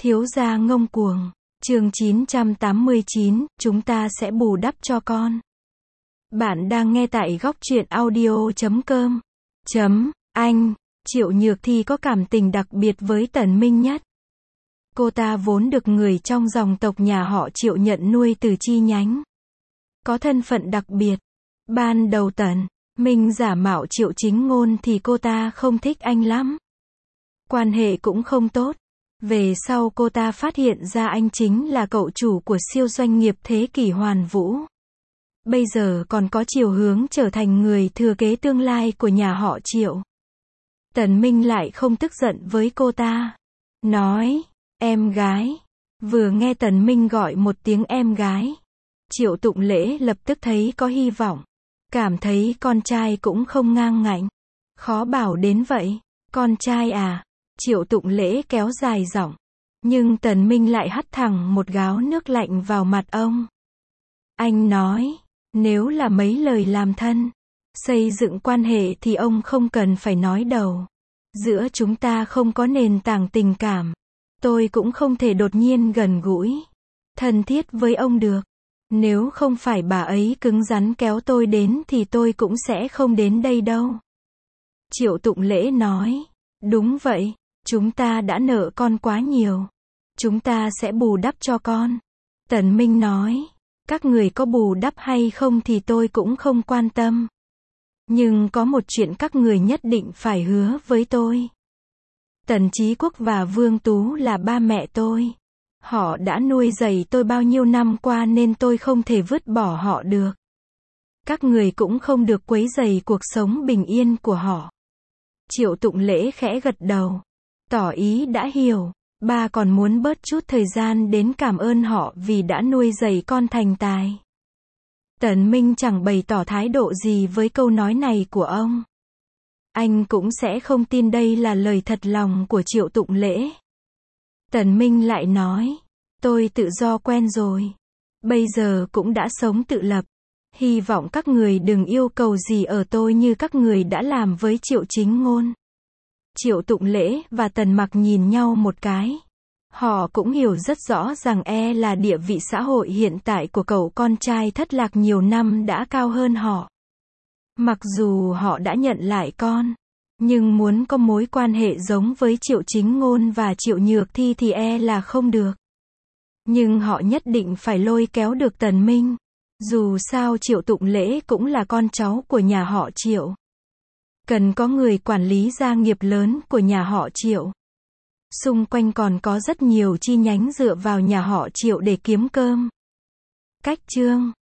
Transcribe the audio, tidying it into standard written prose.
Thiếu gia ngông cuồng. Chương 989, chúng ta sẽ bù đắp cho con. Bạn đang nghe tại góc truyện audio.com. Anh, Triệu Nhược Thi có cảm tình đặc biệt với Tần Minh Nhất. Cô ta vốn được người trong dòng tộc nhà họ Triệu nhận nuôi từ chi nhánh. Có thân phận đặc biệt. Ban đầu Tần Minh giả mạo Triệu Chính Ngôn thì cô ta không thích anh lắm. Quan hệ cũng không tốt. Về sau cô ta phát hiện ra anh chính là cậu chủ của siêu doanh nghiệp thế kỷ Hoàn Vũ. Bây giờ còn có chiều hướng trở thành người thừa kế tương lai của nhà họ Triệu. Tần Minh lại không tức giận với cô ta. Nói, em gái. Vừa nghe Tần Minh gọi một tiếng em gái, Triệu Tụng Lễ lập tức thấy có hy vọng. Cảm thấy con trai cũng không ngang ngạnh. Khó bảo đến vậy. Con trai à? Triệu Tụng Lễ kéo dài giọng. Nhưng Tần Minh lại hắt thẳng một gáo nước lạnh vào mặt ông. Anh nói, nếu là mấy lời làm thân, xây dựng quan hệ thì ông không cần phải nói đầu. Giữa chúng ta không có nền tảng tình cảm. Tôi cũng không thể đột nhiên gần gũi, thân thiết với ông được. Nếu không phải bà ấy cứng rắn kéo tôi đến thì tôi cũng sẽ không đến đây đâu. Triệu Tụng Lễ nói, đúng vậy, chúng ta đã nợ con quá nhiều. Chúng ta sẽ bù đắp cho con. Tần Minh nói, các người có bù đắp hay không thì tôi cũng không quan tâm. Nhưng có một chuyện các người nhất định phải hứa với tôi. Tần Chí Quốc và Vương Tú là ba mẹ tôi. Họ đã nuôi dạy tôi bao nhiêu năm qua nên tôi không thể vứt bỏ họ được. Các người cũng không được quấy rầy cuộc sống bình yên của họ. Triệu Tụng Lễ khẽ gật đầu, tỏ ý đã hiểu. Ba còn muốn bớt chút thời gian đến cảm ơn họ vì đã nuôi dạy con thành tài. Tần Minh chẳng bày tỏ thái độ gì với câu nói này của ông. Anh cũng sẽ không tin đây là lời thật lòng của Triệu Tụng Lễ. Tần Minh lại nói, tôi tự do quen rồi. Bây giờ cũng đã sống tự lập. Hy vọng các người đừng yêu cầu gì ở tôi như các người đã làm với Triệu Chính Ngôn. Triệu Tụng Lễ và Tần Mặc nhìn nhau một cái. Họ cũng hiểu rất rõ rằng là địa vị xã hội hiện tại của cậu con trai thất lạc nhiều năm đã cao hơn họ. Mặc dù họ đã nhận lại con, nhưng muốn có mối quan hệ giống với Triệu Chính Ngôn và Triệu Nhược Thi thì là không được. Nhưng họ nhất định phải lôi kéo được Tần Minh. Dù sao Triệu Tụng Lễ cũng là con cháu của nhà họ Triệu. Cần có người quản lý gia nghiệp lớn của nhà họ Triệu. Xung quanh còn có rất nhiều chi nhánh dựa vào nhà họ Triệu để kiếm cơm. Cách chương